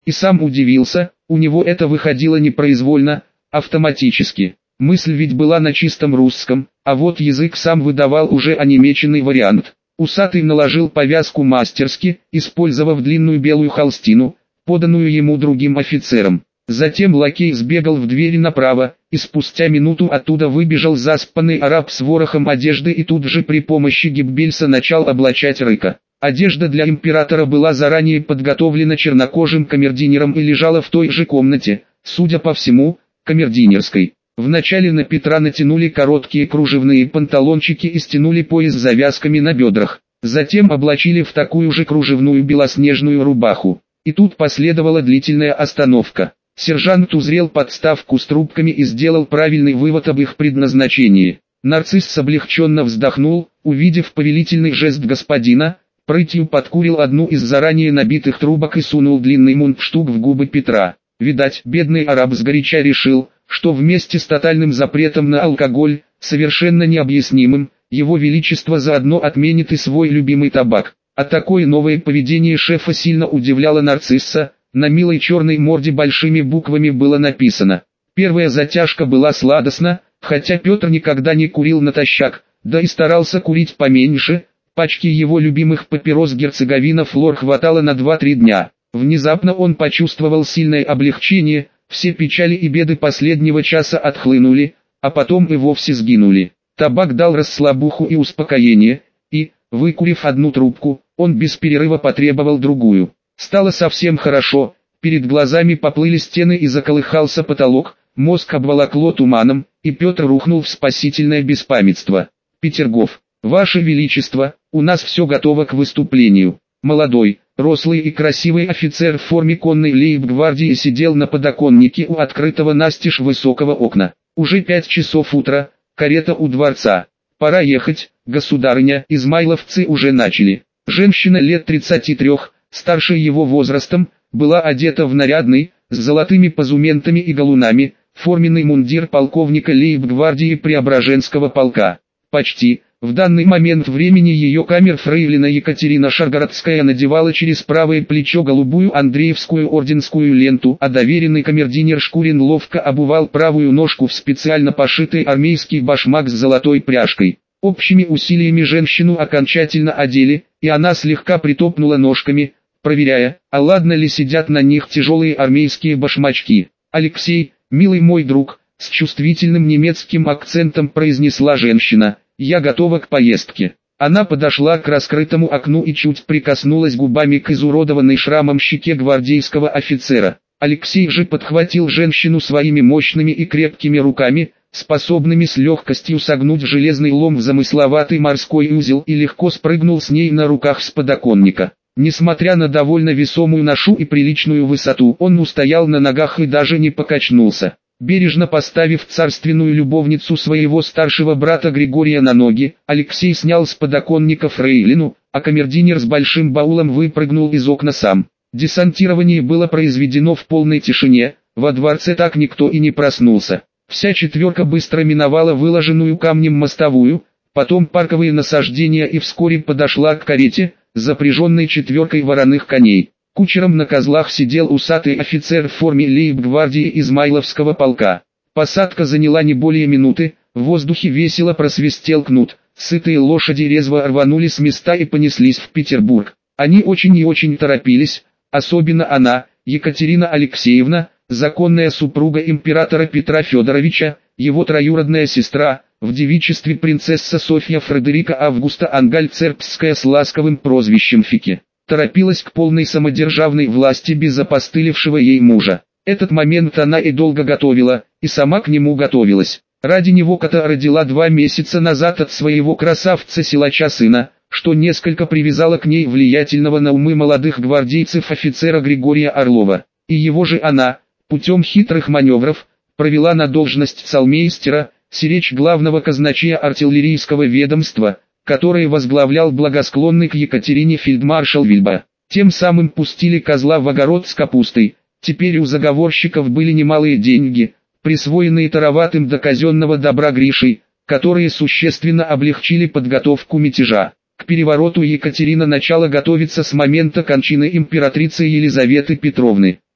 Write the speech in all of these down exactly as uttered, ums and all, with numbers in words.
И сам удивился, у него это выходило непроизвольно, автоматически. Мысль ведь была на чистом русском, а вот язык сам выдавал уже онемеченный вариант. Усатый наложил повязку мастерски, использовав длинную белую холстину, поданную ему другим офицером. Затем лакей сбегал в двери направо, и спустя минуту оттуда выбежал заспанный араб с ворохом одежды и тут же при помощи Гиббельса начал облачать Рыка. Одежда для императора была заранее подготовлена чернокожим камердинером и лежала в той же комнате, судя по всему, камердинерской. Вначале на Петра натянули короткие кружевные панталончики и стянули пояс с завязками на бедрах. Затем облачили в такую же кружевную белоснежную рубаху. И тут последовала длительная остановка. Сержант узрел подставку с трубками и сделал правильный вывод об их предназначении. Нарцисс облегченно вздохнул, увидев повелительный жест господина, прытью подкурил одну из заранее набитых трубок и сунул длинный мундштук в губы Петра. Видать, бедный араб сгоряча решил, что вместе с тотальным запретом на алкоголь, совершенно необъяснимым, его величество заодно отменит и свой любимый табак. А такое новое поведение шефа сильно удивляло Нарцисса. На милой черной морде большими буквами было написано: первая затяжка была сладостна, хотя Петр никогда не курил натощак, да и старался курить поменьше, пачки его любимых папирос Герцеговина Флор хватало на два-три дня. Внезапно он почувствовал сильное облегчение, все печали и беды последнего часа отхлынули, а потом и вовсе сгинули. Табак дал расслабуху и успокоение, и, выкурив одну трубку, он без перерыва потребовал другую. Стало совсем хорошо, перед глазами поплыли стены и заколыхался потолок, мозг обволокло туманом, и Петр рухнул в спасительное беспамятство. Петергоф: «Ваше Величество, у нас все готово к выступлению». Молодой, рослый и красивый офицер в форме конной лейб-гвардии сидел на подоконнике у открытого настежь высокого окна. Уже пять часов утра, карета у дворца. Пора ехать, государыня, измайловцы уже начали. Женщина лет тридцати трех, старше его возрастом, была одета в нарядный, с золотыми позументами и галунами, форменный мундир полковника лейб-гвардии Преображенского полка. Почти, в данный момент времени ее камер-фрейлина Екатерина Шаргородская надевала через правое плечо голубую Андреевскую орденскую ленту, а доверенный камердинер Шкурин ловко обувал правую ножку в специально пошитый армейский башмак с золотой пряжкой. Общими усилиями женщину окончательно одели, и она слегка притопнула ножками, проверяя, а ладно ли сидят на них тяжелые армейские башмачки. «Алексей, милый мой друг», с чувствительным немецким акцентом произнесла женщина, «я готова к поездке». Она подошла к раскрытому окну и чуть прикоснулась губами к изуродованной шрамом щеке гвардейского офицера. Алексей же подхватил женщину своими мощными и крепкими руками, способными с легкостью согнуть железный лом в замысловатый морской узел, и легко спрыгнул с ней на руках с подоконника. Несмотря на довольно весомую ношу и приличную высоту, он устоял на ногах и даже не покачнулся. Бережно поставив царственную любовницу своего старшего брата Григория на ноги, Алексей снял с подоконника фрейлину, а камердинер с большим баулом выпрыгнул из окна сам. Десантирование было произведено в полной тишине, во дворце так никто и не проснулся. Вся четверка быстро миновала выложенную камнем мостовую, потом парковые насаждения и вскоре подошла к карете, запряженной четверкой вороных коней. Кучером на козлах сидел усатый офицер в форме лейб-гвардии Измайловского полка. Посадка заняла не более минуты, в воздухе весело просвистел кнут, сытые лошади резво рванули с места и понеслись в Петербург. Они очень и очень торопились, особенно она, Екатерина Алексеевна, законная супруга императора Петра Федоровича, его троюродная сестра, в девичестве принцесса Софья Фредерика Августа Ангальцербская с ласковым прозвищем Фики. Торопилась к полной самодержавной власти без опостылевшего ей мужа. Этот момент она и долго готовила, и сама к нему готовилась. Ради него кота родила два месяца назад от своего красавца-силача сына, что несколько привязало к ней влиятельного на умы молодых гвардейцев офицера Григория Орлова. И его же она, путем хитрых маневров, провела на должность салмейстера, сиречь главного казначея артиллерийского ведомства, который возглавлял благосклонный к Екатерине фельдмаршал Вильба. Тем самым пустили козла в огород с капустой. Теперь у заговорщиков были немалые деньги, присвоенные тароватым до казенного добра Гришей, которые существенно облегчили подготовку мятежа. К перевороту Екатерина начала готовиться с момента кончины императрицы Елизаветы Петровны.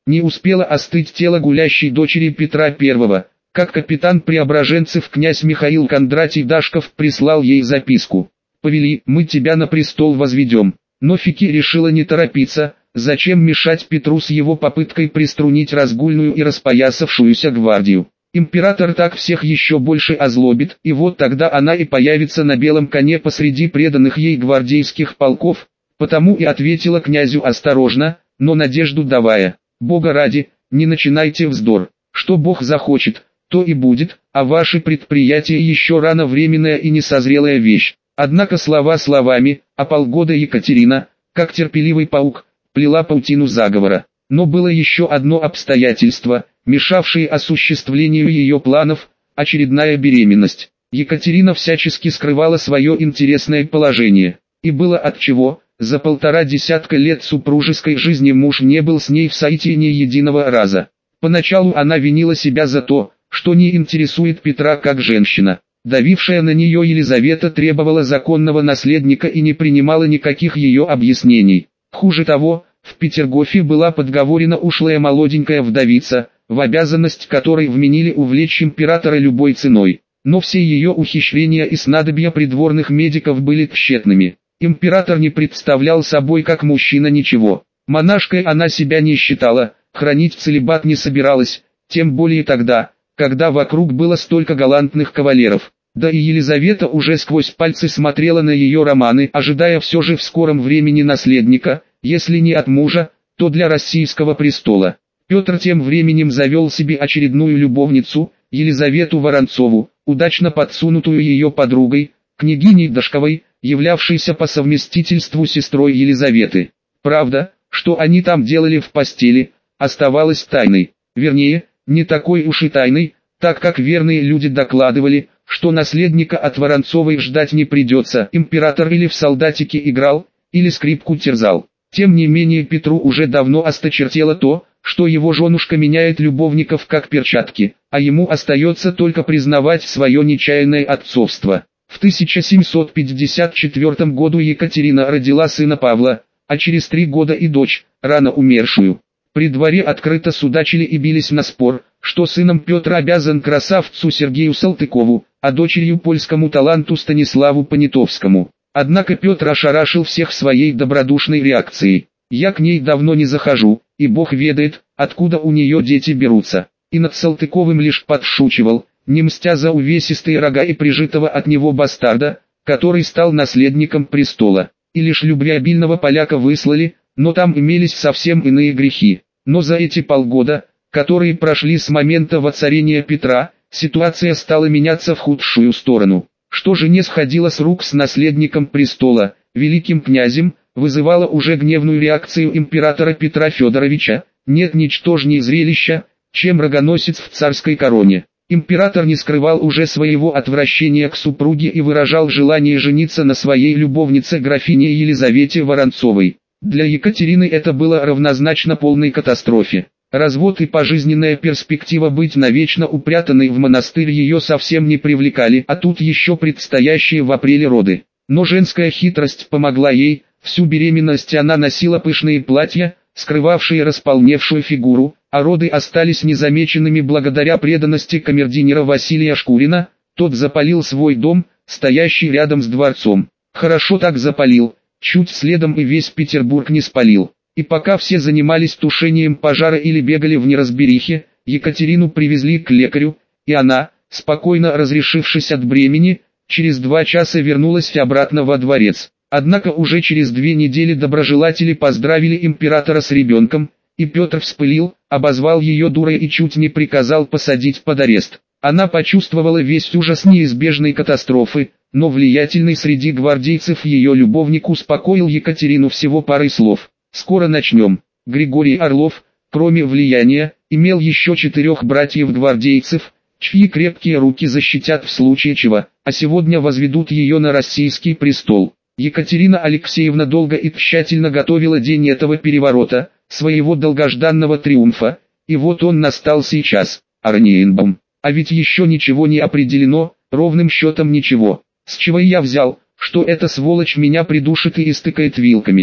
Не успело остыть тело гулящей дочери Петра Первого, как капитан Преображенцев князь Михаил Кондратий Дашков прислал ей записку. «Повели, мы тебя на престол возведем». Но Фики решила не торопиться, зачем мешать Петру с его попыткой приструнить разгульную и распоясавшуюся гвардию. Император так всех еще больше озлобит, и вот тогда она и появится на белом коне посреди преданных ей гвардейских полков, потому и ответила князю осторожно, но надежду давая. «Бога ради, не начинайте вздор, что Бог захочет, то и будет, а ваши предприятия еще рано временная и несозрелая вещь». Однако слова словами, а полгода Екатерина, как терпеливый паук, плела паутину заговора. Но было еще одно обстоятельство, мешавшее осуществлению ее планов – очередная беременность. Екатерина всячески скрывала свое интересное положение. И было отчего, за полтора десятка лет супружеской жизни муж не был с ней в сайте ни единого раза. Поначалу она винила себя за то, что не интересует Петра как женщина. Давившая на нее Елизавета требовала законного наследника и не принимала никаких ее объяснений. Хуже того, в Петергофе была подговорена ушлая молоденькая вдовица, в обязанность которой вменили увлечь императора любой ценой. Но все ее ухищрения и снадобья придворных медиков были тщетными. Император не представлял собой как мужчина ничего. Монашкой она себя не считала, хранить целибат не собиралась, тем более тогда, когда вокруг было столько галантных кавалеров. Да и Елизавета уже сквозь пальцы смотрела на ее романы, ожидая все же в скором времени наследника, если не от мужа, то для российского престола. Петр тем временем завел себе очередную любовницу, Елизавету Воронцову, удачно подсунутую ее подругой, княгиней Дашковой, являвшейся по совместительству сестрой Елизаветы. Правда, что они там делали в постели, оставалось тайной. Вернее, не такой уж и тайной, так как верные люди докладывали, что наследника от Воронцовой ждать не придется. Император или в солдатике играл, или скрипку терзал. Тем не менее Петру уже давно осточертело то, что его женушка меняет любовников как перчатки, а ему остается только признавать свое нечаянное отцовство. В тысяча семьсот пятьдесят четвёртом году Екатерина родила сына Павла, а через три года и дочь, рано умершую. При дворе открыто судачили и бились на спор, что сыном Петр обязан красавцу Сергею Салтыкову, а дочерью польскому таланту Станиславу Понятовскому. Однако Петр ошарашил всех своей добродушной реакцией. «Я к ней давно не захожу, и Бог ведает, откуда у нее дети берутся». И над Салтыковым лишь подшучивал, не мстя за увесистые рога и прижитого от него бастарда, который стал наследником престола. И лишь любвеобильного поляка выслали, но там имелись совсем иные грехи. Но за эти полгода, которые прошли с момента воцарения Петра, ситуация стала меняться в худшую сторону. Что же не сходило с рук с наследником престола, великим князем, вызывало уже гневную реакцию императора Петра Федоровича. Нет ничтожней зрелища, чем рогоносец в царской короне. Император не скрывал уже своего отвращения к супруге и выражал желание жениться на своей любовнице графине Елизавете Воронцовой. Для Екатерины это было равнозначно полной катастрофе. Развод и пожизненная перспектива быть навечно упрятанной в монастырь ее совсем не привлекали, а тут еще предстоящие в апреле роды. Но женская хитрость помогла ей, всю беременность она носила пышные платья, скрывавшие располневшую фигуру, а роды остались незамеченными благодаря преданности камердинера Василия Шкурина. Тот запалил свой дом, стоящий рядом с дворцом. Хорошо так запалил, чуть следом и весь Петербург не спалил. И пока все занимались тушением пожара или бегали в неразберихе, Екатерину привезли к лекарю, и она, спокойно разрешившись от бремени, через два часа вернулась обратно во дворец. Однако уже через две недели доброжелатели поздравили императора с ребенком, и Петр вспылил, обозвал ее дурой и чуть не приказал посадить под арест. Она почувствовала весь ужас неизбежной катастрофы, но влиятельный среди гвардейцев ее любовник успокоил Екатерину всего парой слов. «Скоро начнем». Григорий Орлов, кроме влияния, имел еще четырех братьев-гвардейцев, чьи крепкие руки защитят в случае чего, а сегодня возведут ее на российский престол. Екатерина Алексеевна долго и тщательно готовила день этого переворота, своего долгожданного триумфа, и вот он настал сейчас. Орниенбаум. А ведь еще ничего не определено, ровным счетом ничего. С чего я взял, что эта сволочь меня придушит и истыкает вилками?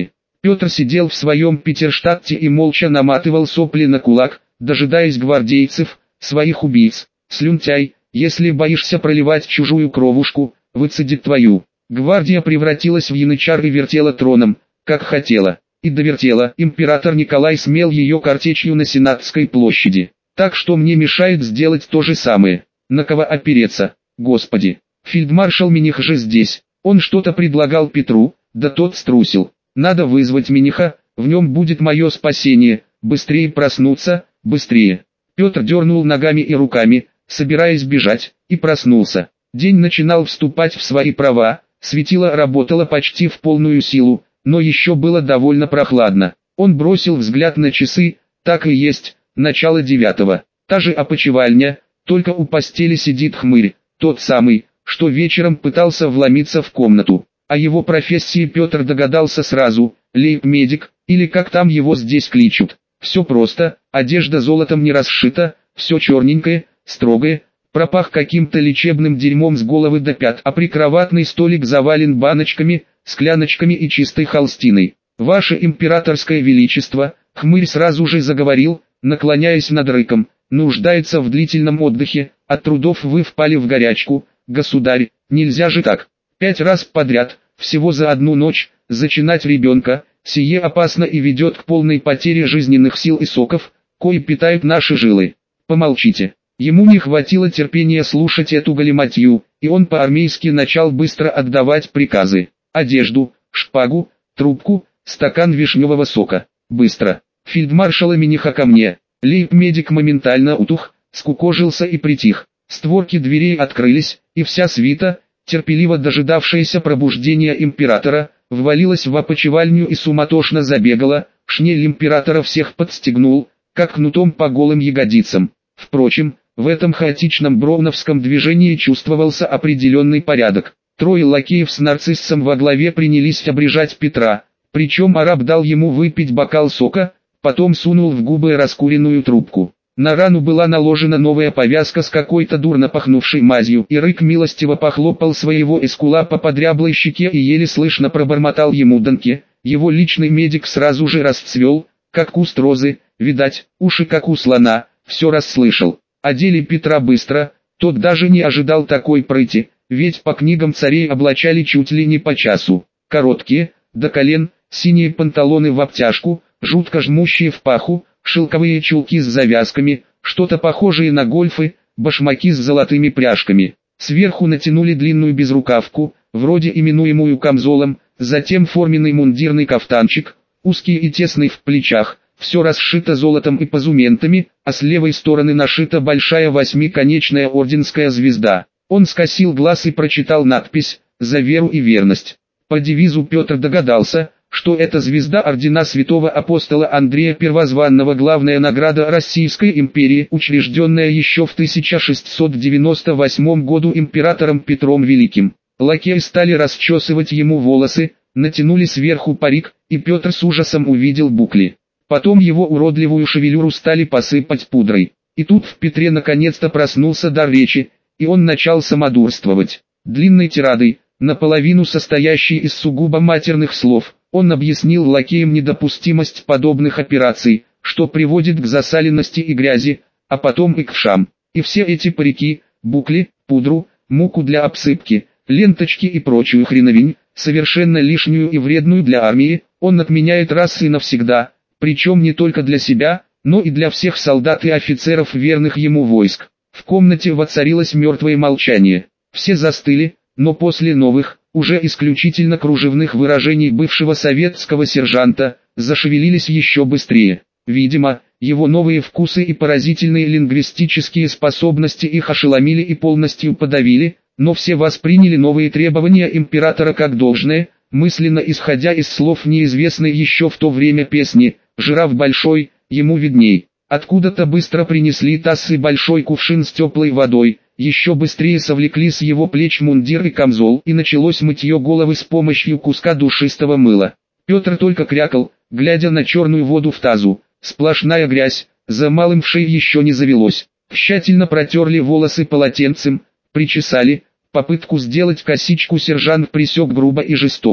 Петр сидел в своем Петерштадте и молча наматывал сопли на кулак, дожидаясь гвардейцев, своих убийц. «Слюнтяй, если боишься проливать чужую кровушку, выцедит твою». Гвардия превратилась в янычар и вертела троном, как хотела. И довертела. Император Николай смел ее картечью на Сенатской площади. Так что мне мешает сделать то же самое. На кого опереться, Господи? Фельдмаршал Миних же здесь. Он что-то предлагал Петру, да тот струсил. Надо вызвать Миниха, в нем будет мое спасение. Быстрее проснуться, быстрее. Петр дернул ногами и руками, собираясь бежать, и проснулся. День начинал вступать в свои права, светило работало почти в полную силу, но еще было довольно прохладно. Он бросил взгляд на часы, так и есть, начало девятого. Та же опочивальня, только у постели сидит хмырь, тот самый, что вечером пытался вломиться в комнату. О его профессии Петр догадался сразу, лейб-медик, или как там его здесь кличут. Все просто, одежда золотом не расшита, все черненькое, строгое, пропах каким-то лечебным дерьмом с головы до пят, а прикроватный столик завален баночками, скляночками и чистой холстиной. «Ваше императорское величество», хмырь сразу же заговорил, наклоняясь над рыком, «нуждается в длительном отдыхе, от трудов вы впали в горячку, государь, нельзя же так, пять раз подряд, всего за одну ночь, зачинать ребенка, сие опасно и ведет к полной потере жизненных сил и соков, кои питают наши жилы. Помолчите». Ему не хватило терпения слушать эту галиматью, и он по-армейски начал быстро отдавать приказы. «Одежду, шпагу, трубку, стакан вишневого сока. Быстро. Фельдмаршала Миниха ко мне». Лейб-медик моментально утух, скукожился и притих. Створки дверей открылись, и вся свита, терпеливо дожидавшаяся пробуждения императора, ввалилась в опочивальню и суматошно забегала. Шнель императора всех подстегнул, как кнутом по голым ягодицам. Впрочем, в этом хаотичном броуновском движении чувствовался определенный порядок. Трое лакеев с нарциссом во главе принялись обрежать Петра, причем араб дал ему выпить бокал сока, потом сунул в губы раскуренную трубку. На рану была наложена новая повязка с какой-то дурно пахнувшей мазью, и рык милостиво похлопал своего эскулапа по дряблой щеке и еле слышно пробормотал ему Данке. Его личный медик сразу же расцвел, как куст розы, видать, уши как у слона, все расслышал. Одели Петра быстро, тот даже не ожидал такой прыти, ведь по книгам царей облачали чуть ли не по часу. Короткие, до колен, синие панталоны в обтяжку, жутко жмущие в паху, шелковые чулки с завязками, что-то похожее на гольфы, башмаки с золотыми пряжками. Сверху натянули длинную безрукавку, вроде именуемую камзолом, затем форменный мундирный кафтанчик, узкий и тесный в плечах. Все расшито золотом и позументами, а с левой стороны нашита большая восьмиконечная орденская звезда. Он скосил глаз и прочитал надпись «За веру и верность». По девизу Петр догадался, что это звезда ордена святого апостола Андрея Первозванного, главная награда Российской империи, учрежденная еще в тысяча шестьсот девяносто восьмом году императором Петром Великим. Лакеи стали расчесывать ему волосы, натянули сверху парик, и Петр с ужасом увидел букли. Потом его уродливую шевелюру стали посыпать пудрой. И тут в Петре наконец-то проснулся дар речи, и он начал самодурствовать. Длинной тирадой, наполовину состоящей из сугубо матерных слов, он объяснил лакеям недопустимость подобных операций, что приводит к засаленности и грязи, а потом и к вшам. И все эти парики, букли, пудру, муку для обсыпки, ленточки и прочую хреновень, совершенно лишнюю и вредную для армии, он отменяет раз и навсегда. Причем не только для себя, но и для всех солдат и офицеров верных ему войск. В комнате воцарилось мертвое молчание. Все застыли, но после новых, уже исключительно кружевных выражений бывшего советского сержанта, зашевелились еще быстрее. Видимо, его новые вкусы и поразительные лингвистические способности их ошеломили и полностью подавили, но все восприняли новые требования императора как должное, мысленно исходя из слов неизвестной еще в то время песни «Жираф большой, ему видней». Откуда-то быстро принесли таз и большой кувшин с теплой водой, еще быстрее совлекли с его плеч мундир и камзол, и началось мытье головы с помощью куска душистого мыла. Петр только крякал, глядя на черную воду в тазу. Сплошная грязь, за малым в шее еще не завелось. Тщательно протерли волосы полотенцем, причесали. Попытку сделать косичку сержант пресек грубо и жестоко.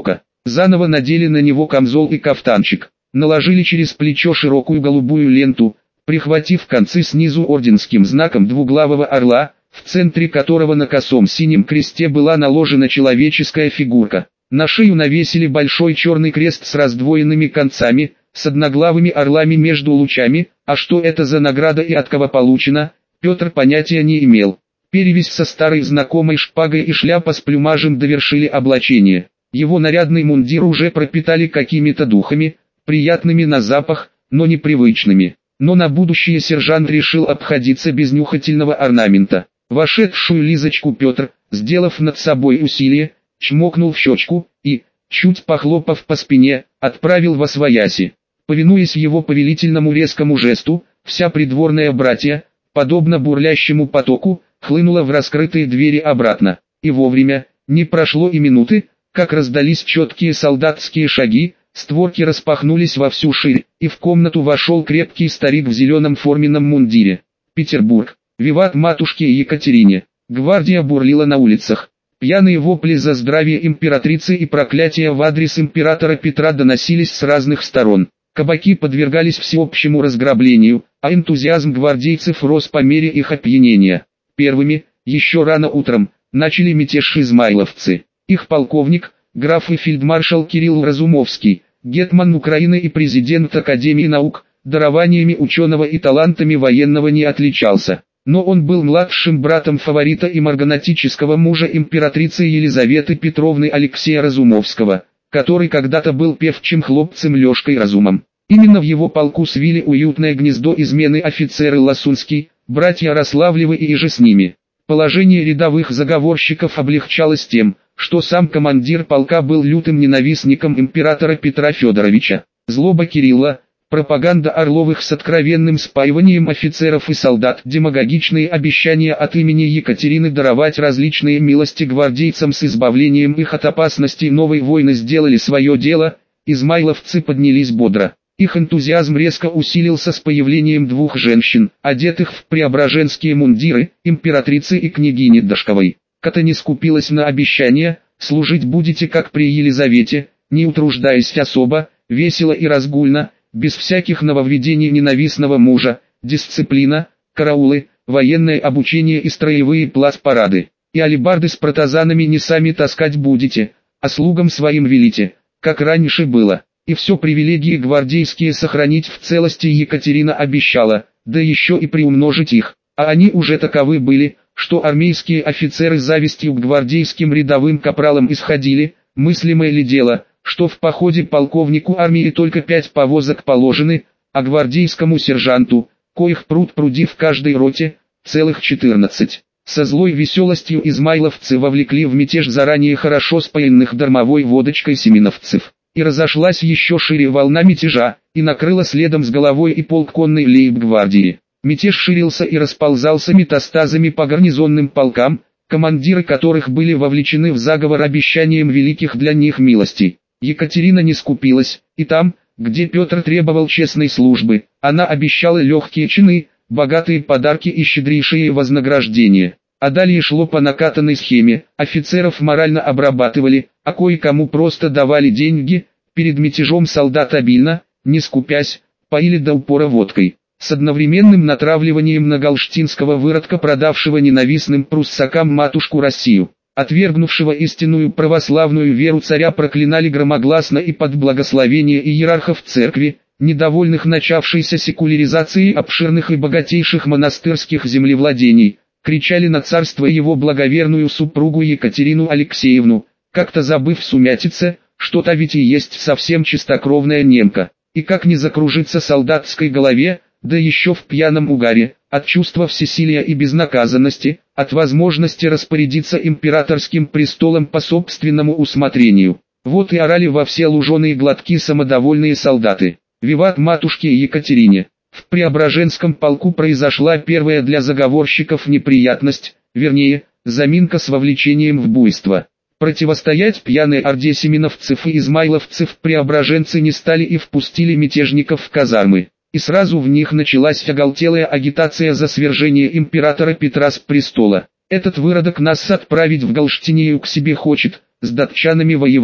Заново надели на него камзол и кафтанчик, наложили через плечо широкую голубую ленту, прихватив концы снизу орденским знаком двуглавого орла, в центре которого на косом синем кресте была наложена человеческая фигурка. На шею навесили большой черный крест с раздвоенными концами, с одноглавыми орлами между лучами, а что это за награда и от кого получена, Петр понятия не имел. Перевязь со старой знакомой шпагой и шляпа с плюмажем довершили облачение. Его нарядный мундир уже пропитали какими-то духами, приятными на запах, но непривычными. Но на будущее сержант решил обходиться без нюхательного орнамента. Вошедшую Лизочку Петр, сделав над собой усилие, чмокнул в щечку и, чуть похлопав по спине, отправил восвояси. Повинуясь его повелительному резкому жесту, вся придворная братья, подобно бурлящему потоку, хлынула в раскрытые двери обратно. И вовремя, не прошло и минуты, как раздались четкие солдатские шаги, створки распахнулись во всю ширь, и в комнату вошел крепкий старик в зеленом форменном мундире. Петербург. Виват матушке Екатерине. Гвардия бурлила на улицах. Пьяные вопли за здравие императрицы и проклятия в адрес императора Петра доносились с разных сторон. Кабаки подвергались всеобщему разграблению, а энтузиазм гвардейцев рос по мере их опьянения. Первыми, еще рано утром, начали мятеж измайловцы. Их полковник, граф и фельдмаршал Кирилл Разумовский, гетман Украины и президент Академии наук, дарованиями ученого и талантами военного не отличался. Но он был младшим братом фаворита и марганатического мужа императрицы Елизаветы Петровны Алексея Разумовского, который когда-то был певчим хлопцем Лешкой Разумом. Именно в его полку свили уютное гнездо измены офицеры Ласунский, братья Рославлевы и иже с ними. Положение рядовых заговорщиков облегчалось тем, что сам командир полка был лютым ненавистником императора Петра Федоровича. Злоба Кирилла, пропаганда Орловых с откровенным спаиванием офицеров и солдат, демагогичные обещания от имени Екатерины даровать различные милости гвардейцам с избавлением их от опасностей новой войны сделали свое дело, измайловцы поднялись бодро. Их энтузиазм резко усилился с появлением двух женщин, одетых в преображенские мундиры, императрицы и княгини Дашковой. Ката не скупилась на обещания, служить будете как при Елизавете, не утруждаясь особо, весело и разгульно, без всяких нововведений ненавистного мужа, дисциплина, караулы, военное обучение и строевые плацпарады. И алебарды с протазанами не сами таскать будете, а слугам своим велите, как раньше было. И все привилегии гвардейские сохранить в целости Екатерина обещала, да еще и приумножить их. А они уже таковы были, что армейские офицеры завистью к гвардейским рядовым капралам исходили, мыслимое ли дело, что в походе полковнику армии только пять повозок положены, а гвардейскому сержанту, коих пруд-пруди в каждой роте, целых четырнадцать. Со злой веселостью измайловцы вовлекли в мятеж заранее хорошо спаянных дармовой водочкой семеновцев. И разошлась еще шире волна мятежа, и накрыла следом с головой и полк конной лейб-гвардии. Мятеж ширился и расползался метастазами по гарнизонным полкам, командиры которых были вовлечены в заговор обещанием великих для них милостей. Екатерина не скупилась, и там, где Петр требовал честной службы, она обещала легкие чины, богатые подарки и щедрейшие вознаграждения. А далее шло по накатанной схеме, офицеров морально обрабатывали, а кое-кому просто давали деньги, перед мятежом солдат обильно, не скупясь, поили до упора водкой. С одновременным натравливанием на галштинского выродка, продавшего ненавистным пруссакам матушку Россию. Отвергнувшего истинную православную веру царя проклинали громогласно и под благословение иерархов церкви, недовольных начавшейся секуляризацией обширных и богатейших монастырских землевладений. Кричали на царство его благоверную супругу Екатерину Алексеевну, как-то забыв в сумятице, что та ведь и есть совсем чистокровная немка. И как не закружиться солдатской голове, да еще в пьяном угаре, от чувства всесилия и безнаказанности, от возможности распорядиться императорским престолом по собственному усмотрению. Вот и орали во все луженые глотки самодовольные солдаты. Виват матушке Екатерине! В Преображенском полку произошла первая для заговорщиков неприятность, вернее, заминка с вовлечением в буйство. Противостоять пьяной орде семеновцев и измайловцев преображенцы не стали и впустили мятежников в казармы. И сразу в них началась оголтелая агитация за свержение императора Петра с престола. Этот выродок нас отправить в Галштинию к себе хочет, с датчанами воевать.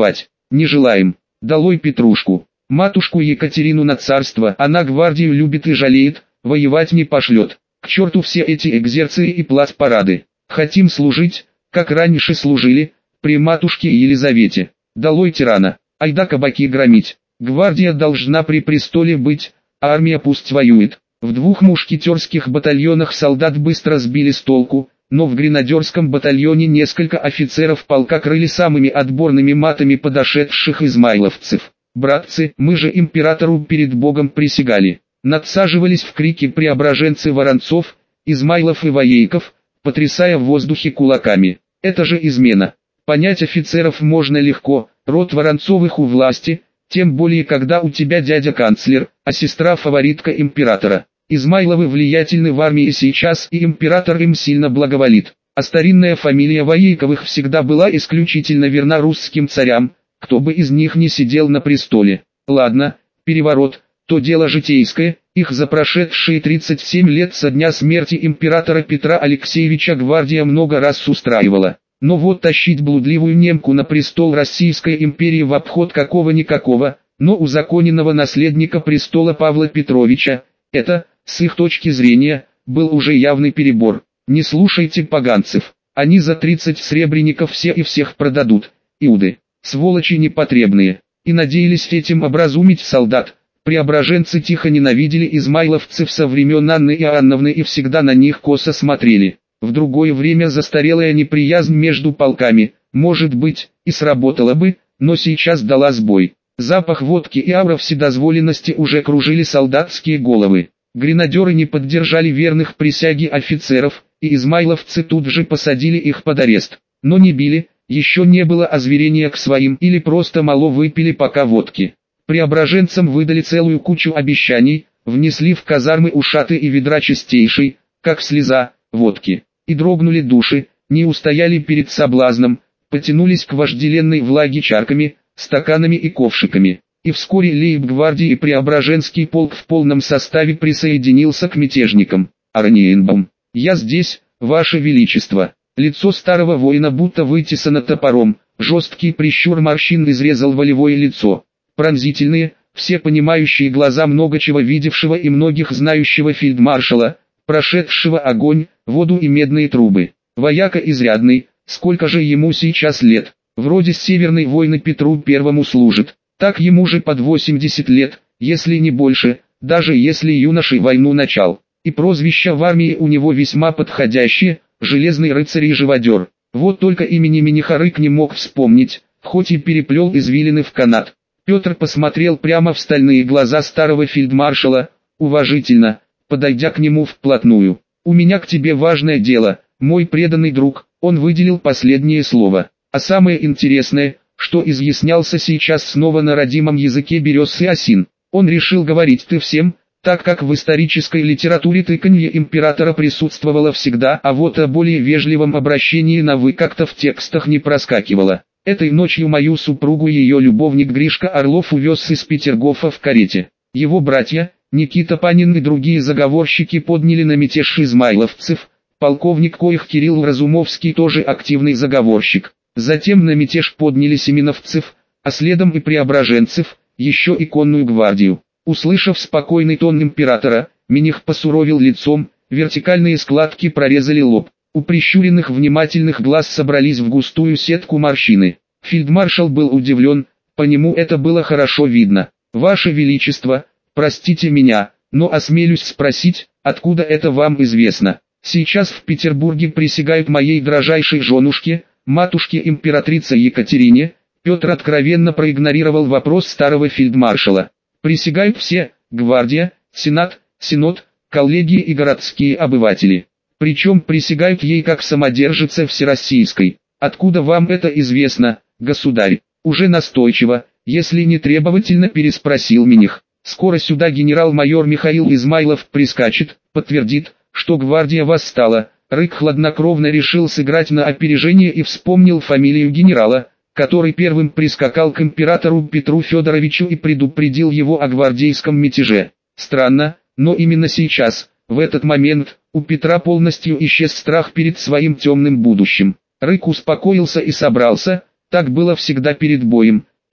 Не желаем. Долой Петрушку. Матушку Екатерину на царство, она гвардию любит и жалеет, воевать не пошлет. К черту все эти экзерции и плац-парады. Хотим служить, как раньше служили, при матушке Елизавете. Долой тирана. Айда кабаки громить. Гвардия должна при престоле быть, а армия пусть воюет. В двух мушкетерских батальонах солдат быстро сбили с толку, но в гренадерском батальоне несколько офицеров полка крыли самыми отборными матами подошедших измайловцев. «Братцы, мы же императору перед Богом присягали». Надсаживались в крики преображенцы Воронцов, Измайлов и Воейков, потрясая в воздухе кулаками. Это же измена. Понять офицеров можно легко, род Воронцовых у власти, тем более когда у тебя дядя канцлер, а сестра фаворитка императора. Измайловы влиятельны в армии сейчас, и император им сильно благоволит. А старинная фамилия Воейковых всегда была исключительно верна русским царям, кто бы из них не сидел на престоле. Ладно, переворот, то дело житейское, их за прошедшие тридцать семь лет со дня смерти императора Петра Алексеевича гвардия много раз устраивала. Но вот тащить блудливую немку на престол Российской империи в обход какого-никакого, но узаконенного наследника престола Павла Петровича, это, с их точки зрения, был уже явный перебор. Не слушайте поганцев, они за тридцать сребреников все и всех продадут, иуды, сволочи непотребные, и надеялись этим образумить солдат. Преображенцы тихо ненавидели измайловцев со времен Анны Иоанновны и всегда на них косо смотрели. В другое время застарелая неприязнь между полками, может быть, и сработала бы, но сейчас дала сбой. Запах водки и аура вседозволенности уже кружили солдатские головы. Гренадеры не поддержали верных присяги офицеров, и измайловцы тут же посадили их под арест. Но не били, еще не было озверения к своим или просто мало выпили пока водки. Преображенцам выдали целую кучу обещаний, внесли в казармы ушаты и ведра чистейшей, как слеза, водки. И дрогнули души, не устояли перед соблазном, потянулись к вожделенной влаге чарками, стаканами и ковшиками. И вскоре лейб-гвардии и Преображенский полк в полном составе присоединился к мятежникам. Орниенбаум, я здесь, ваше величество. Лицо старого воина будто вытесано топором, жесткий прищур морщин изрезал волевое лицо. Пронзительные, все понимающие глаза много чего видевшего и многих знающего фельдмаршала, прошедшего огонь, воду и медные трубы. Вояка изрядный, сколько же ему сейчас лет, вроде Северной войны Петру Первому служит, так ему же под восемьдесят лет, если не больше, даже если юношей войну начал. И прозвище в армии у него весьма подходящее, железный рыцарь и живодер. Вот только имени Минихарык не мог вспомнить, хоть и переплел извилины в канат. Петр посмотрел прямо в стальные глаза старого фельдмаршала, уважительно, подойдя к нему вплотную. «У меня к тебе важное дело, мой преданный друг», он выделил последнее слово. А самое интересное, что изъяснялся сейчас снова на родимом языке берез и осин. Он решил говорить «ты» всем, так как в исторической литературе тыканье императора присутствовало всегда, а вот о более вежливом обращении на «вы» как-то в текстах не проскакивало. Этой ночью мою супругу ее любовник Гришка Орлов увез из Петергофа в карете. Его братья, Никита Панин и другие заговорщики подняли на мятеж измайловцев, полковник коих Кирилл Разумовский тоже активный заговорщик. Затем на мятеж подняли семеновцев, а следом и преображенцев, еще и конную гвардию. Услышав спокойный тон императора, Миних посуровил лицом, вертикальные складки прорезали лоб. У прищуренных внимательных глаз собрались в густую сетку морщины. Фельдмаршал был удивлен, по нему это было хорошо видно. «Ваше Величество, простите меня, но осмелюсь спросить, откуда это вам известно? Сейчас в Петербурге присягают моей дрожайшей женушке, матушке императрице Екатерине». Петр откровенно проигнорировал вопрос старого фельдмаршала. «Присягают все, гвардия, сенат, синод, коллегии и городские обыватели. Причем присягают ей как самодержице всероссийской. Откуда вам это известно, государь?» Уже настойчиво, если не требовательно, переспросил Миних. «Скоро сюда генерал-майор Михаил Измайлов прискачет, подтвердит, что гвардия восстала». Рык хладнокровно решил сыграть на опережение и вспомнил фамилию генерала, который первым прискакал к императору Петру Федоровичу и предупредил его о гвардейском мятеже. Странно, но именно сейчас, в этот момент, у Петра полностью исчез страх перед своим темным будущим. Рык успокоился и собрался, так было всегда перед боем,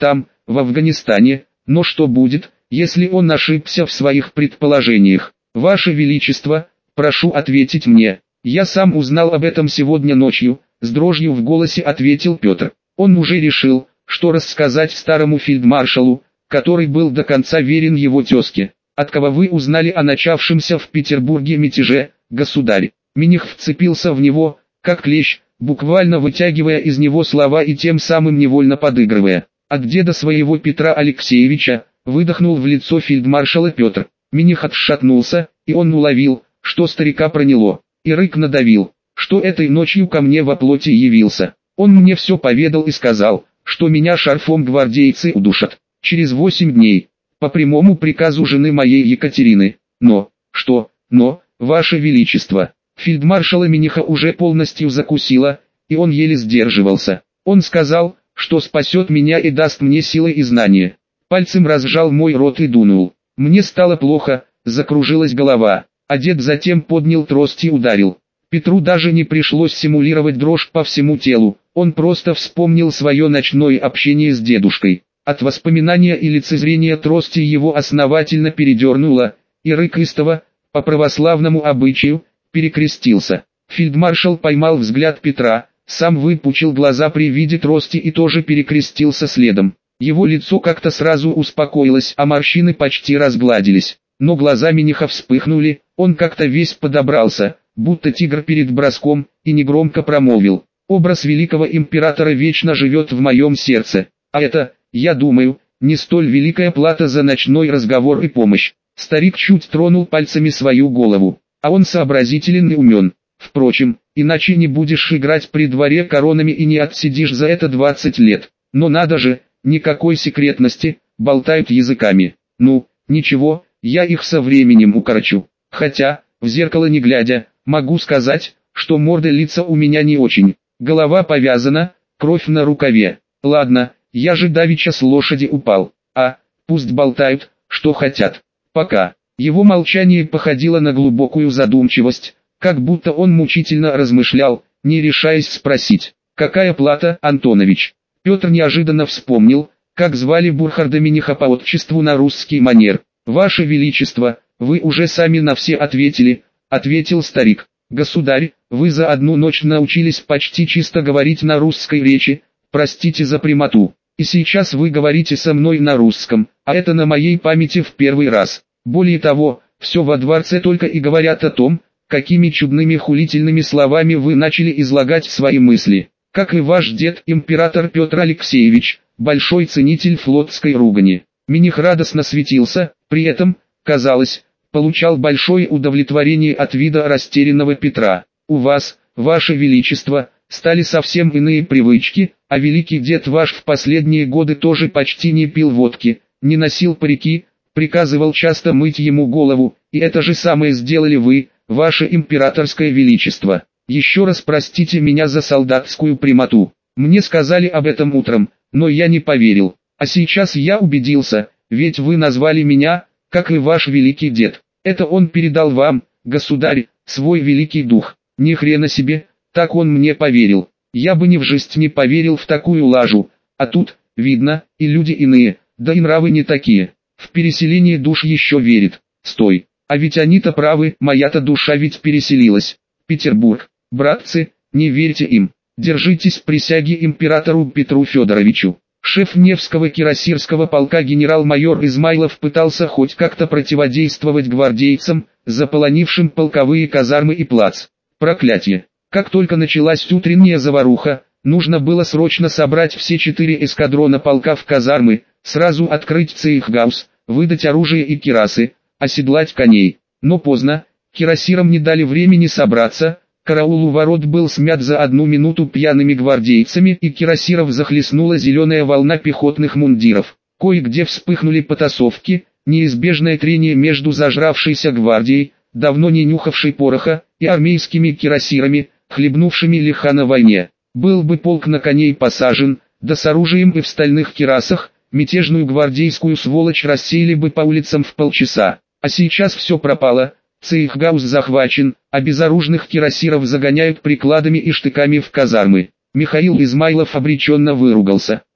там, в Афганистане, но что будет, если он ошибся в своих предположениях? Ваше Величество, прошу ответить мне. Я сам узнал об этом сегодня ночью, с дрожью в голосе ответил Петр. Он уже решил, что рассказать старому фельдмаршалу, который был до конца верен его тезке. От кого вы узнали о начавшемся в Петербурге мятеже, государь? Миних вцепился в него, как клещ, буквально вытягивая из него слова и тем самым невольно подыгрывая. От деда своего Петра Алексеевича, выдохнул в лицо фельдмаршала Петр. Миних отшатнулся, и он уловил, что старика проняло, и рык надавил, что этой ночью ко мне во плоти явился. Он мне все поведал и сказал, что меня шарфом гвардейцы удушат, через восемь дней, по прямому приказу жены моей Екатерины. Но, что, но, Ваше Величество, фельдмаршала Миниха уже полностью закусило, и он еле сдерживался. Он сказал, что спасет меня и даст мне силы и знания. Пальцем разжал мой рот и дунул. Мне стало плохо, закружилась голова, а дед затем поднял трость и ударил. Петру даже не пришлось симулировать дрожь по всему телу, он просто вспомнил свое ночное общение с дедушкой. От воспоминания и лицезрения трости его основательно передернуло, и рык истово, по православному обычаю, перекрестился. Фельдмаршал поймал взгляд Петра, сам выпучил глаза при виде трости и тоже перекрестился следом. Его лицо как-то сразу успокоилось, а морщины почти разгладились. Но глаза Миниха вспыхнули, он как-то весь подобрался, будто тигр перед броском, и негромко промолвил: «Образ великого императора вечно живет в моем сердце, а это, я думаю, не столь великая плата за ночной разговор и помощь». Старик чуть тронул пальцами свою голову, а он сообразителен и умен. Впрочем, иначе не будешь играть при дворе коронами и не отсидишь за это двадцать лет. Но надо же, никакой секретности, болтают языками. Ну, ничего, я их со временем укорочу. Хотя, в зеркало не глядя, могу сказать, что морда лица у меня не очень. Голова повязана, кровь на рукаве. Ладно, я же давеча с лошади упал. А, пусть болтают, что хотят. Пока. Его молчание походило на глубокую задумчивость, как будто он мучительно размышлял, не решаясь спросить: «Какая плата, Антонович?» Петр неожиданно вспомнил, как звали Бурхарда Миниха по отчеству на русский манер. «Ваше Величество, вы уже сами на все ответили», — ответил старик. «Государь, вы за одну ночь научились почти чисто говорить на русской речи, простите за прямоту. И сейчас вы говорите со мной на русском, а это на моей памяти в первый раз. Более того, все во дворце только и говорят о том, какими чудными хулительными словами вы начали излагать свои мысли. Как и ваш дед, император Петр Алексеевич, большой ценитель флотской ругани». Миних радостно светился, при этом, казалось, получал большое удовлетворение от вида растерянного Петра. «У вас, Ваше Величество, стали совсем иные привычки, а великий дед ваш в последние годы тоже почти не пил водки, не носил парики, приказывал часто мыть ему голову, и это же самое сделали вы, Ваше Императорское Величество. Еще раз простите меня за солдатскую прямоту. Мне сказали об этом утром, но я не поверил. А сейчас я убедился, ведь вы назвали меня, как и ваш великий дед. Это он передал вам, государь, свой великий дух. Ни хрена себе, так он мне поверил. Я бы ни в жизнь не поверил в такую лажу. А тут, видно, и люди иные, да и нравы не такие. В переселение душ еще верит. Стой, а ведь они-то правы, моя-то душа ведь переселилась. Петербург, братцы, не верьте им. Держитесь присяги императору Петру Федоровичу. Шеф Невского кирасирского полка генерал-майор Измайлов пытался хоть как-то противодействовать гвардейцам, заполонившим полковые казармы и плац. Проклятие! Как только началась утренняя заваруха, нужно было срочно собрать все четыре эскадрона полка в казармы, сразу открыть цейхгаус, выдать оружие и кирасы, оседлать коней. Но поздно, кирасирам не дали времени собраться, караул у ворот был смят за одну минуту пьяными гвардейцами, и кирасиров захлестнула зеленая волна пехотных мундиров. Кое-где вспыхнули потасовки, неизбежное трение между зажравшейся гвардией, давно не нюхавшей пороха, и армейскими кирасирами, хлебнувшими лиха на войне. Был бы полк на коней посажен, да с оружием и в стальных кирасах, мятежную гвардейскую сволочь рассеяли бы по улицам в полчаса. А сейчас все пропало, цейхгаус захвачен, а безоружных кирасиров загоняют прикладами и штыками в казармы. Михаил Измайлов обреченно выругался.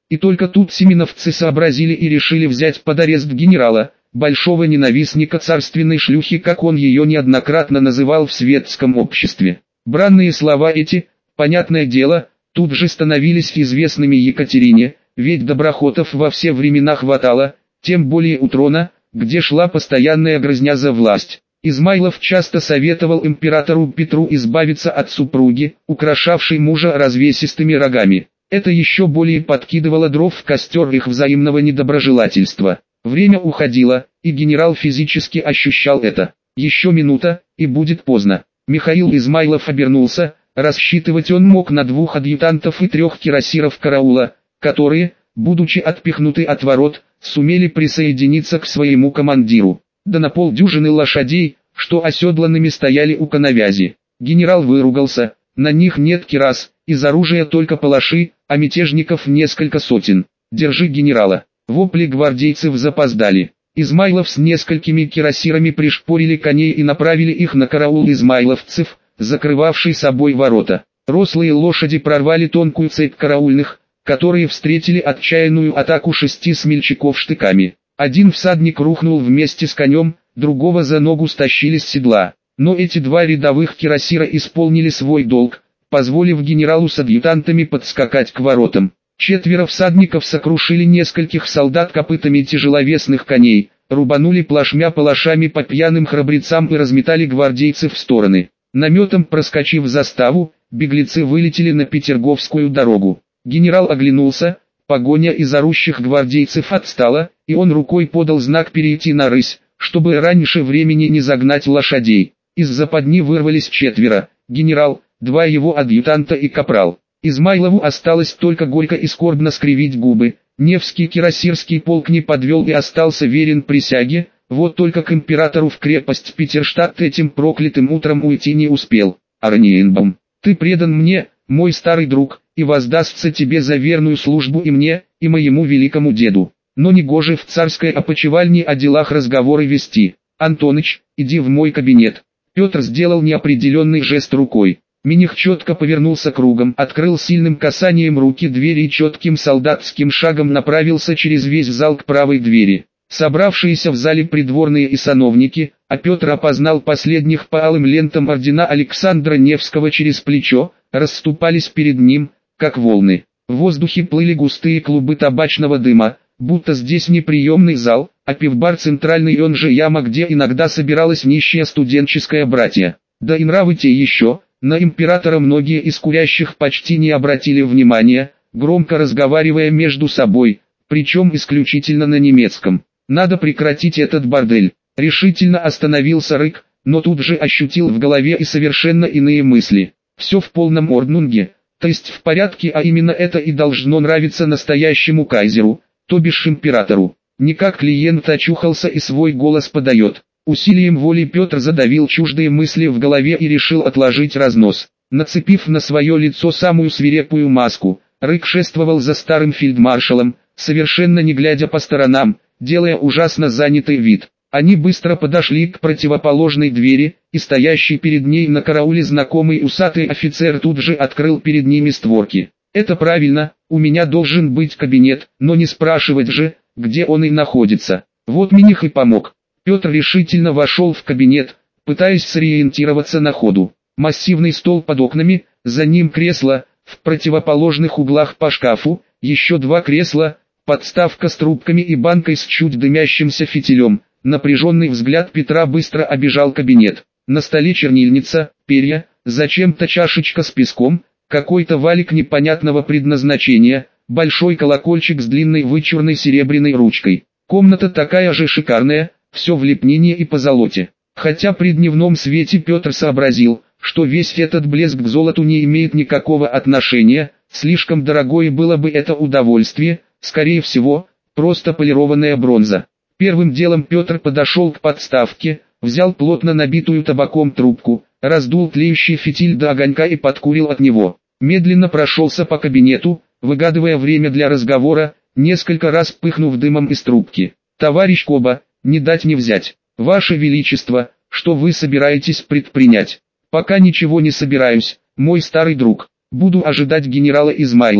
И только тут семеновцы сообразили и решили взять под арест генерала, большого ненавистника царственной шлюхи, как он ее неоднократно называл в светском обществе. Бранные слова эти, понятное дело, тут же становились известными Екатерине, ведь доброхотов во все времена хватало, тем более у трона, где шла постоянная грызня за власть. Измайлов часто советовал императору Петру избавиться от супруги, украшавшей мужа развесистыми рогами. Это еще более подкидывало дров в костер их взаимного недоброжелательства. Время уходило, и генерал физически ощущал это. Еще минута, и будет поздно. Михаил Измайлов обернулся, рассчитывать он мог на двух адъютантов и трех кирасиров караула, которые, будучи отпихнуты от ворот, сумели присоединиться к своему командиру. Да на полдюжины лошадей, что оседланными стояли у коновязи. Генерал выругался, на них нет кирас, из оружия только палаши, а мятежников несколько сотен. Держи генерала. Вопли гвардейцев запоздали. Измайлов с несколькими кирасирами пришпорили коней и направили их на караул измайловцев, закрывавший собой ворота. Рослые лошади прорвали тонкую цепь караульных, которые встретили отчаянную атаку шести смельчаков штыками. Один всадник рухнул вместе с конем, другого за ногу стащили с седла. Но эти два рядовых кирасира исполнили свой долг, позволив генералу с адъютантами подскакать к воротам. Четверо всадников сокрушили нескольких солдат копытами тяжеловесных коней, рубанули плашмя палашами по пьяным храбрецам и разметали гвардейцев в стороны. Наметом проскочив заставу, беглецы вылетели на Петерговскую дорогу. Генерал оглянулся, погоня из орущих гвардейцев отстала, и он рукой подал знак перейти на рысь, чтобы раньше времени не загнать лошадей. Из западни вырвались четверо, генерал, два его адъютанта и капрал. Измайлову осталось только горько и скорбно скривить губы. Невский кирасирский полк не подвел и остался верен присяге, вот только к императору в крепость Петерштадт этим проклятым утром уйти не успел. Арниенбаум, ты предан мне, мой старый друг, и воздастся тебе за верную службу и мне, и моему великому деду. Но не гоже в царской опочивальне о делах разговоры вести. Антоныч, иди в мой кабинет. Петр сделал неопределенный жест рукой. Миних четко повернулся кругом, открыл сильным касанием руки двери и четким солдатским шагом направился через весь зал к правой двери. Собравшиеся в зале придворные и сановники, а Петр опознал последних по алым лентам ордена Александра Невского через плечо, расступались перед ним, как волны. В воздухе плыли густые клубы табачного дыма, будто здесь не приемный зал, а пивбар центральный, он же яма, где иногда собиралась нищая студенческая братья. Да и нравы те еще. На императора многие из курящих почти не обратили внимания, громко разговаривая между собой, причем исключительно на немецком. Надо прекратить этот бордель. Решительно остановился Рык, но тут же ощутил в голове и совершенно иные мысли. Все в полном орднунге, то есть в порядке, а именно это и должно нравиться настоящему кайзеру, то бишь императору. Никак клиент очухался и свой голос подает. Усилием воли Петр задавил чуждые мысли в голове и решил отложить разнос. Нацепив на свое лицо самую свирепую маску, Рык шествовал за старым фельдмаршалом, совершенно не глядя по сторонам, делая ужасно занятый вид. Они быстро подошли к противоположной двери, и стоящий перед ней на карауле знакомый усатый офицер тут же открыл перед ними створки. «Это правильно, у меня должен быть кабинет, но не спрашивать же, где он и находится. Вот Миних и помог». Петр решительно вошел в кабинет, пытаясь сориентироваться на ходу. Массивный стол под окнами, за ним кресло, в противоположных углах по шкафу, еще два кресла, подставка с трубками и банкой с чуть дымящимся фитилем. Напряженный взгляд Петра быстро обежал кабинет. На столе чернильница, перья, зачем-то чашечка с песком, какой-то валик непонятного предназначения, большой колокольчик с длинной вычурной серебряной ручкой. Комната такая же шикарная, все в лепнине и позолоте. Хотя при дневном свете Петр сообразил, что весь этот блеск к золоту не имеет никакого отношения, слишком дорогое было бы это удовольствие, скорее всего, просто полированная бронза. Первым делом Петр подошел к подставке, взял плотно набитую табаком трубку, раздул тлеющий фитиль до огонька и подкурил от него. Медленно прошелся по кабинету, выгадывая время для разговора, несколько раз пыхнув дымом из трубки. «Товарищ Коба, не дать не взять. Ваше Величество, что вы собираетесь предпринять?» «Пока ничего не собираюсь, мой старый друг. Буду ожидать генерала Измайлова».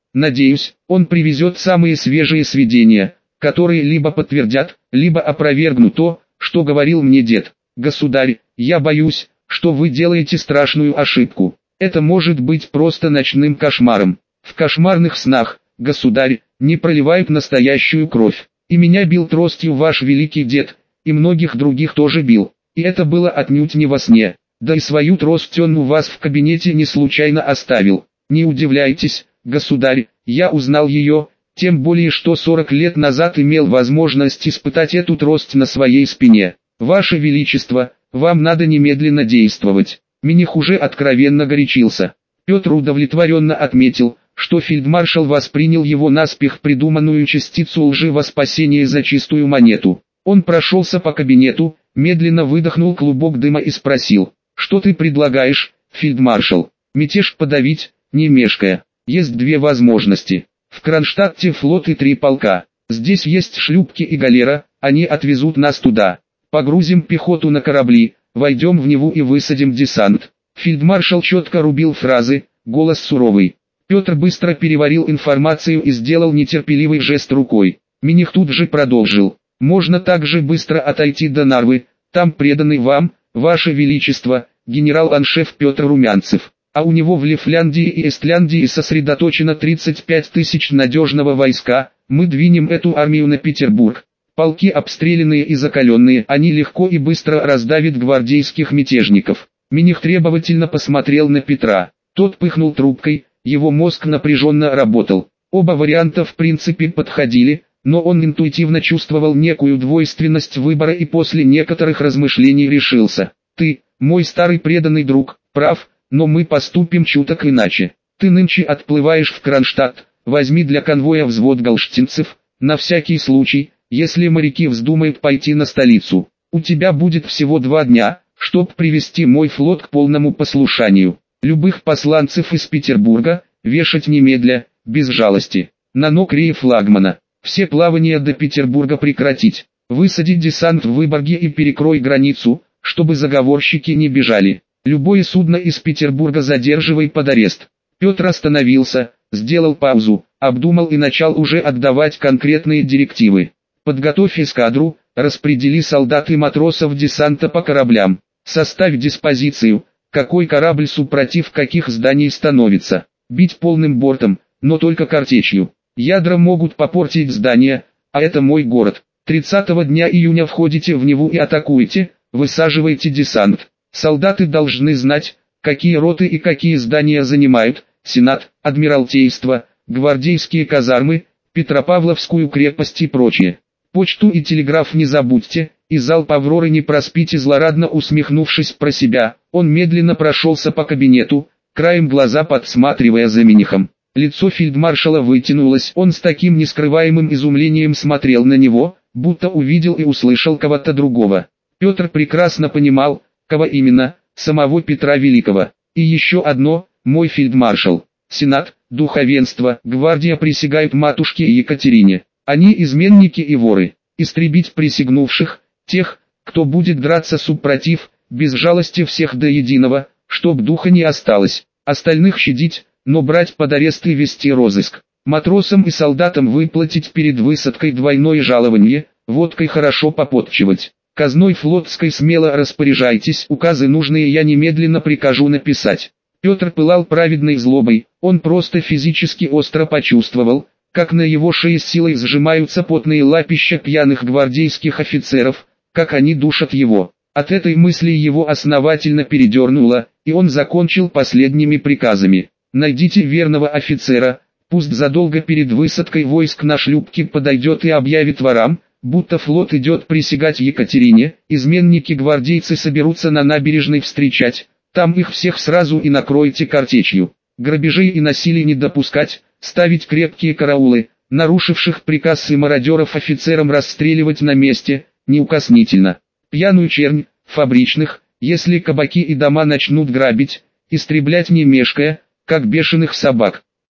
Надеюсь, он привезет самые свежие сведения, которые либо подтвердят, либо опровергнут то, что говорил мне дед. Государь, я боюсь, что вы делаете страшную ошибку. Это может быть просто ночным кошмаром. В кошмарных снах, государь, не проливают настоящую кровь. И меня бил тростью ваш великий дед, и многих других тоже бил. И это было отнюдь не во сне. Да и свою трость он у вас в кабинете не случайно оставил. Не удивляйтесь, государь, я узнал ее, тем более что сорок лет назад имел возможность испытать эту трость на своей спине. Ваше Величество, вам надо немедленно действовать. Миних уже откровенно горячился. Петр удовлетворенно отметил, что фельдмаршал воспринял его наспех придуманную частицу лжи во спасение за чистую монету. Он прошелся по кабинету, медленно выдохнул клубок дыма и спросил: «Что ты предлагаешь, фельдмаршал? Мятеж подавить, не мешкая. Есть две возможности. В Кронштадте флот и три полка. Здесь есть шлюпки и галера, они отвезут нас туда. Погрузим пехоту на корабли, войдем в Неву и высадим десант». Фельдмаршал четко рубил фразы, голос суровый. Петр быстро переварил информацию и сделал нетерпеливый жест рукой. Миних тут же продолжил: «Можно также быстро отойти до Нарвы, там преданный вам, ваше величество, генерал-аншеф Петр Румянцев. А у него в Лифляндии и Эстляндии сосредоточено тридцать пять тысяч надежного войска, мы двинем эту армию на Петербург. Полки обстрелянные и закаленные, они легко и быстро раздавят гвардейских мятежников». Миних требовательно посмотрел на Петра. Тот пыхнул трубкой, его мозг напряженно работал. Оба варианта в принципе подходили, но он интуитивно чувствовал некую двойственность выбора и после некоторых размышлений решился. «Ты, мой старый преданный друг, прав, но мы поступим чуток иначе. Ты нынче отплываешь в Кронштадт, возьми для конвоя взвод галштинцев, на всякий случай, если моряки вздумают пойти на столицу. У тебя будет всего два дня, чтобы привести мой флот к полному послушанию. Любых посланцев из Петербурга вешать немедля, без жалости. На ног рей флагмана. Все плавания до Петербурга прекратить. Высадить десант в Выборге и перекрой границу, чтобы заговорщики не бежали. Любое судно из Петербурга задерживай под арест». Петр остановился, сделал паузу, обдумал и начал уже отдавать конкретные директивы. «Подготовь эскадру, распредели солдат и матросов десанта по кораблям. Составь диспозицию, какой корабль супротив каких зданий становится. Бить полным бортом, но только картечью. Ядра могут попортить здания, а это мой город. тридцатого дня июня входите в Неву и атакуете, высаживайте десант. Солдаты должны знать, какие роты и какие здания занимают, Сенат, Адмиралтейство, гвардейские казармы, Петропавловскую крепость и прочее. Почту и телеграф не забудьте, и залп Авроры не проспите». Злорадно усмехнувшись про себя, он медленно прошелся по кабинету, краем глаза подсматривая за Минихом. Лицо фельдмаршала вытянулось, он с таким нескрываемым изумлением смотрел на него, будто увидел и услышал кого-то другого. Петр прекрасно понимал, кого именно, самого Петра Великого. И еще одно, мой фельдмаршал. Сенат, духовенство, гвардия присягают матушке Екатерине. Они изменники и воры. Истребить присягнувших, тех, кто будет драться супротив, без жалости всех до единого, чтоб духа не осталось. Остальных щадить, но брать под арест и вести розыск. Матросам и солдатам выплатить перед высадкой двойное жалование, водкой хорошо попотчевать. Казной флотской смело распоряжайтесь, указы нужные я немедленно прикажу написать». Петр пылал праведной злобой, он просто физически остро почувствовал, как на его шее с силой сжимаются потные лапища пьяных гвардейских офицеров, как они душат его. От этой мысли его основательно передернуло, и он закончил последними приказами. «Найдите верного офицера, пусть задолго перед высадкой войск на шлюпке подойдет и объявит ворам, будто флот идет присягать Екатерине, изменники-гвардейцы соберутся на набережной встречать, там их всех сразу и накройте картечью. Грабежей и насилий не допускать, ставить крепкие караулы, нарушивших приказ и мародеров офицерам расстреливать на месте, неукоснительно. Пьяную чернь, фабричных, если кабаки и дома начнут грабить, истреблять не мешкая, как бешеных собак.